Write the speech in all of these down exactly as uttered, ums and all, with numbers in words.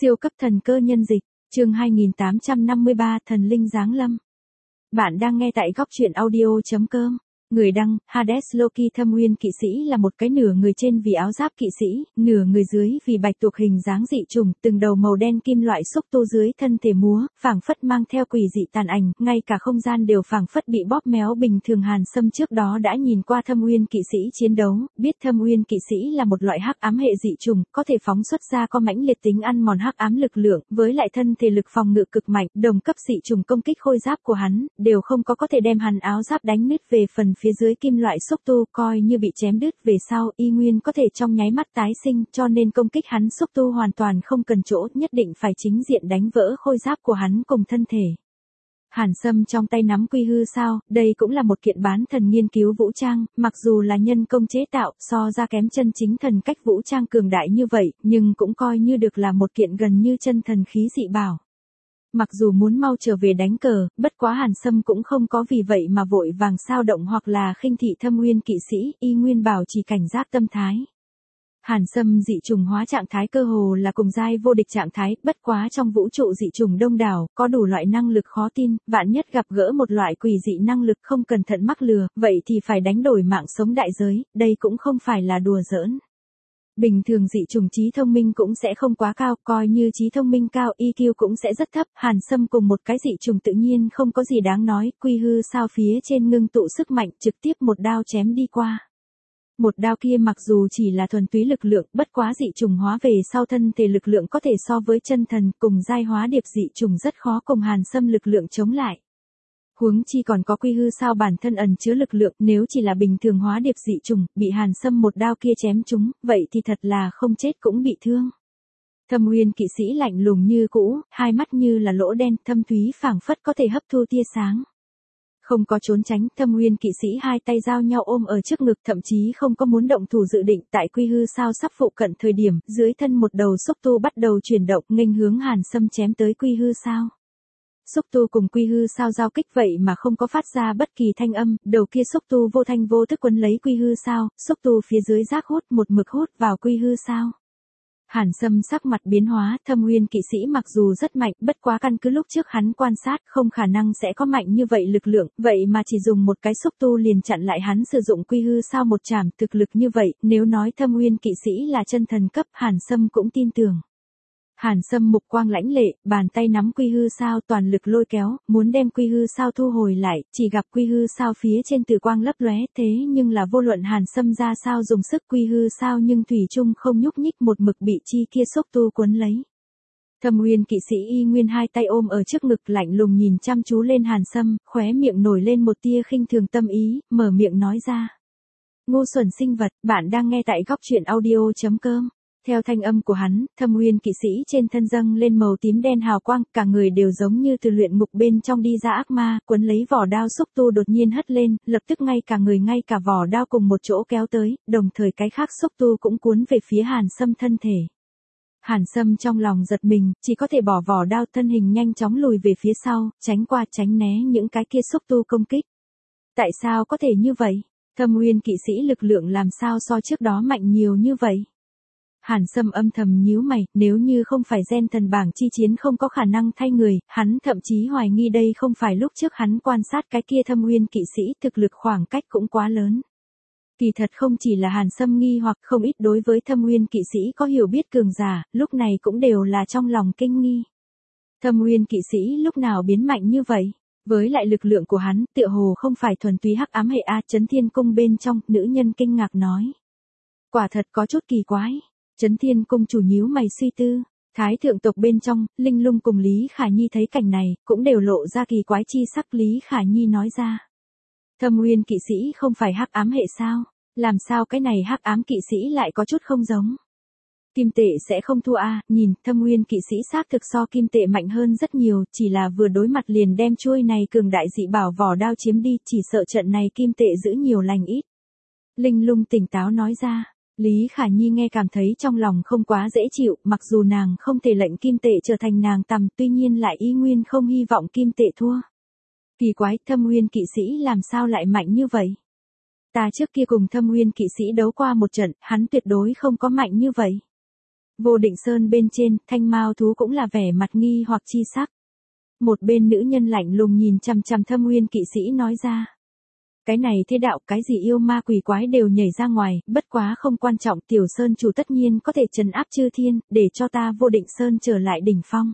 Siêu cấp thần cơ nhân dịch, chương hai nghìn tám trăm năm mươi ba Thần linh giáng lâm. Bạn đang nghe tại góc truyện audio.com. Người đăng, Hades Loki Thâm Nguyên kỵ sĩ là một cái nửa người trên vì áo giáp kỵ sĩ, nửa người dưới vì bạch tuộc hình dáng dị trùng, từng đầu màu đen kim loại xúc tu dưới thân thể múa, phảng phất mang theo quỷ dị tàn ảnh, ngay cả không gian đều phảng phất bị bóp méo bình thường. Hàn Sâm trước đó đã nhìn qua Thâm Nguyên kỵ sĩ chiến đấu, biết Thâm Nguyên kỵ sĩ là một loại hắc ám hệ dị trùng, có thể phóng xuất ra có mãnh liệt tính ăn mòn hắc ám lực lượng, với lại thân thể lực phòng ngự cực mạnh, đồng cấp dị trùng công kích khôi giáp của hắn, đều không có có thể đem hắn áo giáp đánh nứt. Về phần phía dưới kim loại xúc tu coi như bị chém đứt về sau, y nguyên có thể trong nháy mắt tái sinh, cho nên công kích hắn xúc tu hoàn toàn không cần chỗ, nhất định phải chính diện đánh vỡ khôi giáp của hắn cùng thân thể. Hàn Sâm trong tay nắm quy hư sao, đây cũng là một kiện bán thần nghiên cứu vũ trang, mặc dù là nhân công chế tạo, so ra kém chân chính thần cách vũ trang cường đại như vậy, nhưng cũng coi như được là một kiện gần như chân thần khí dị bảo. Mặc dù muốn mau trở về đánh cờ, bất quá Hàn Sâm cũng không có vì vậy mà vội vàng sao động hoặc là khinh thị Thâm Nguyên kỵ sĩ, y nguyên bảo trì cảnh giác tâm thái. Hàn Sâm dị trùng hóa trạng thái cơ hồ là cùng giai vô địch trạng thái, bất quá trong vũ trụ dị trùng đông đảo, có đủ loại năng lực khó tin, vạn nhất gặp gỡ một loại quỷ dị năng lực không cẩn thận mắc lừa, vậy thì phải đánh đổi mạng sống đại giới, đây cũng không phải là đùa giỡn. Bình thường dị trùng trí thông minh cũng sẽ không quá cao, coi như trí thông minh cao i kiu cũng sẽ rất thấp. Hàn Sâm cùng một cái dị trùng tự nhiên không có gì đáng nói, quy hư sao phía trên ngưng tụ sức mạnh, trực tiếp một đao chém đi qua. Một đao kia mặc dù chỉ là thuần túy lực lượng, bất quá dị trùng hóa về sau thân thể lực lượng có thể so với chân thần, cùng giai hóa điệp dị trùng rất khó cùng Hàn Sâm lực lượng chống lại. Huống chi còn có quy hư sao bản thân ẩn chứa lực lượng, nếu chỉ là bình thường hóa điệp dị trùng, bị Hàn Sâm một đao kia chém trúng, vậy thì thật là không chết cũng bị thương. Thâm Nguyên kỵ sĩ lạnh lùng như cũ, hai mắt như là lỗ đen, thâm thúy phảng phất có thể hấp thu tia sáng. Không có trốn tránh, Thâm Nguyên kỵ sĩ hai tay giao nhau ôm ở trước ngực, thậm chí không có muốn động thủ dự định. Tại quy hư sao sắp phụ cận thời điểm, dưới thân một đầu xúc tu bắt đầu chuyển động, nghênh hướng Hàn Sâm chém tới quy hư sao. Xúc tu cùng quy hư sao giao kích vậy mà không có phát ra bất kỳ thanh âm, đầu kia xúc tu vô thanh vô thức quấn lấy quy hư sao, xúc tu phía dưới rác hút một mực hút vào quy hư sao. Hàn Sâm sắc mặt biến hóa, Thâm Nguyên kỵ sĩ mặc dù rất mạnh, bất quá căn cứ lúc trước hắn quan sát không khả năng sẽ có mạnh như vậy lực lượng, vậy mà chỉ dùng một cái xúc tu liền chặn lại hắn sử dụng quy hư sao một trảm. Thực lực như vậy, nếu nói Thâm Nguyên kỵ sĩ là chân thần cấp, Hàn Sâm cũng tin tưởng. Hàn Sâm mục quang lãnh lệ, bàn tay nắm quy hư sao toàn lực lôi kéo, muốn đem quy hư sao thu hồi lại, chỉ gặp quy hư sao phía trên tử quang lấp lóe, thế nhưng là vô luận Hàn Sâm ra sao dùng sức quy hư sao nhưng thủy chung không nhúc nhích, một mực bị chi kia xúc tu cuốn lấy. Thâm Nguyên kỵ sĩ y nguyên hai tay ôm ở trước ngực lạnh lùng nhìn chăm chú lên Hàn Sâm, khóe miệng nổi lên một tia khinh thường tâm ý, mở miệng nói ra. Ngu xuẩn sinh vật, bạn đang nghe tại góc truyện audio.com. Theo thanh âm của hắn, Thâm Nguyên kỵ sĩ trên thân dâng lên màu tím đen hào quang, cả người đều giống như từ luyện ngục bên trong đi ra ác ma, quấn lấy vỏ đao xúc tu đột nhiên hất lên, lập tức ngay cả người ngay cả vỏ đao cùng một chỗ kéo tới, đồng thời cái khác xúc tu cũng cuốn về phía Hàn Sâm thân thể. Hàn Sâm trong lòng giật mình, chỉ có thể bỏ vỏ đao, thân hình nhanh chóng lùi về phía sau, tránh qua tránh né những cái kia xúc tu công kích. Tại sao có thể như vậy? Thâm Nguyên kỵ sĩ lực lượng làm sao so trước đó mạnh nhiều như vậy? Hàn Sâm âm thầm nhíu mày, nếu như không phải gen thần bảng chi chiến không có khả năng thay người, hắn thậm chí hoài nghi đây không phải lúc trước hắn quan sát cái kia Thâm Nguyên kỵ sĩ, thực lực khoảng cách cũng quá lớn. Kỳ thật không chỉ là Hàn Sâm nghi hoặc, không ít đối với Thâm Nguyên kỵ sĩ có hiểu biết cường giả, lúc này cũng đều là trong lòng kinh nghi. Thâm Nguyên kỵ sĩ lúc nào biến mạnh như vậy? Với lại lực lượng của hắn, tựa hồ không phải thuần túy hắc ám hệ a. Chấn Thiên Cung bên trong, nữ nhân kinh ngạc nói. Quả thật có chút kỳ quái. Chấn Thiên Cung chủ nhíu mày suy tư, Thái thượng tộc bên trong, Linh Lung cùng Lý Khả Nhi thấy cảnh này, cũng đều lộ ra kỳ quái chi sắc. Lý Khả Nhi nói ra, Thâm Nguyên kỵ sĩ không phải hắc ám hệ sao? Làm sao cái này hắc ám kỵ sĩ lại có chút không giống? Kim tệ sẽ không thua a, nhìn, Thâm Nguyên kỵ sĩ xác thực so kim tệ mạnh hơn rất nhiều, chỉ là vừa đối mặt liền đem chuôi này cường đại dị bảo vỏ đao chiếm đi, chỉ sợ trận này kim tệ giữ nhiều lành ít. Linh Lung tỉnh táo nói ra. Lý Khả Nhi nghe cảm thấy trong lòng không quá dễ chịu, mặc dù nàng không thể lệnh kim tệ trở thành nàng tầm, tuy nhiên lại y nguyên không hy vọng kim tệ thua. Kỳ quái, Thâm Nguyên kỵ sĩ làm sao lại mạnh như vậy? Ta trước kia cùng Thâm Nguyên kỵ sĩ đấu qua một trận, hắn tuyệt đối không có mạnh như vậy. Vô Định Sơn bên trên, Thanh Mao Thú cũng là vẻ mặt nghi hoặc chi sắc. Một bên nữ nhân lạnh lùng nhìn chằm chằm Thâm Nguyên kỵ sĩ nói ra. Cái này thế đạo, cái gì yêu ma quỷ quái đều nhảy ra ngoài, bất quá không quan trọng, Tiểu Sơn chủ tất nhiên có thể trấn áp chư thiên, để cho ta Vô Định Sơn trở lại đỉnh phong.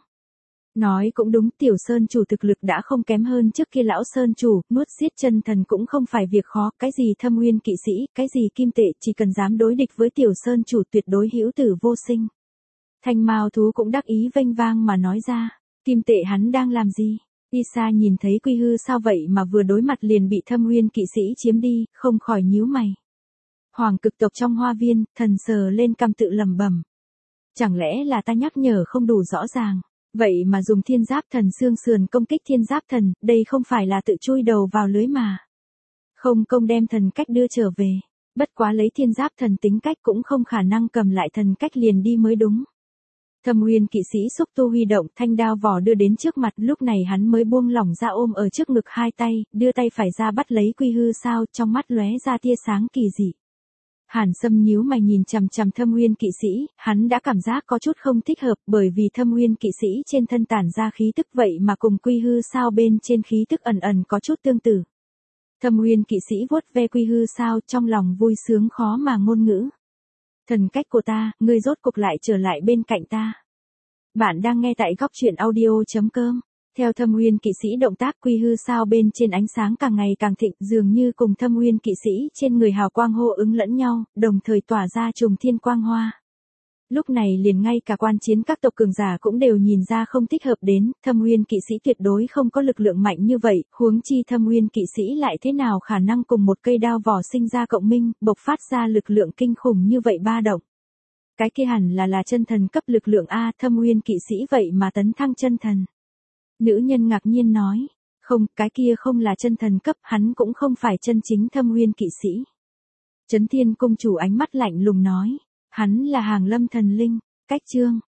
Nói cũng đúng, Tiểu Sơn chủ thực lực đã không kém hơn trước kia lão Sơn chủ, nuốt giết chân thần cũng không phải việc khó, cái gì Thâm Nguyên kỵ sĩ, cái gì kim tệ, chỉ cần dám đối địch với Tiểu Sơn chủ tuyệt đối hữu tử vô sinh. Thanh Mao Thú cũng đắc ý vênh vang mà nói ra, kim tệ hắn đang làm gì? Y Sa nhìn thấy Quy Hư sao vậy mà vừa đối mặt liền bị Thâm Nguyên kỵ sĩ chiếm đi, không khỏi nhíu mày. Hoàng cực tộc trong hoa viên, thần sờ lên cằm tự lẩm bẩm. Chẳng lẽ là ta nhắc nhở không đủ rõ ràng, vậy mà dùng thiên giáp thần xương sườn công kích thiên giáp thần, đây không phải là tự chui đầu vào lưới mà. Không công đem thần cách đưa trở về, bất quá lấy thiên giáp thần tính cách cũng không khả năng cầm lại thần cách liền đi mới đúng. Thâm Nguyên kỵ sĩ xúc tu huy động, thanh đao vỏ đưa đến trước mặt, lúc này hắn mới buông lỏng ra ôm ở trước ngực hai tay, đưa tay phải ra bắt lấy Quy Hư sao, trong mắt lóe ra tia sáng kỳ dị. Hàn Sâm nhíu mày nhìn chằm chằm Thâm Nguyên kỵ sĩ, hắn đã cảm giác có chút không thích hợp, bởi vì Thâm Nguyên kỵ sĩ trên thân tản ra khí tức vậy mà cùng Quy Hư sao bên trên khí tức ẩn ẩn có chút tương tự. Thâm Nguyên kỵ sĩ vuốt ve Quy Hư sao, trong lòng vui sướng khó mà ngôn ngữ. Thần cách của ta, ngươi rốt cục lại trở lại bên cạnh ta. Bạn đang nghe tại góc truyện audio chấm com. Theo Thâm Nguyên kỵ sĩ động tác, Quy Hư sao bên trên ánh sáng càng ngày càng thịnh, dường như cùng Thâm Nguyên kỵ sĩ trên người hào quang hô ứng lẫn nhau, đồng thời tỏa ra trùng thiên quang hoa. Lúc này liền ngay cả quan chiến các tộc cường giả cũng đều nhìn ra không thích hợp đến, Thâm Nguyên kỵ sĩ tuyệt đối không có lực lượng mạnh như vậy, huống chi Thâm Nguyên kỵ sĩ lại thế nào khả năng cùng một cây đao vỏ sinh ra cộng minh, bộc phát ra lực lượng kinh khủng như vậy ba động. Cái kia hẳn là là chân thần cấp lực lượng A, Thâm Nguyên kỵ sĩ vậy mà tấn thăng chân thần. Nữ nhân ngạc nhiên nói, không, cái kia không là chân thần cấp, hắn cũng không phải chân chính Thâm Nguyên kỵ sĩ. Chấn Thiên công chủ ánh mắt lạnh lùng nói, hắn là hàng lâm thần linh. Cách chương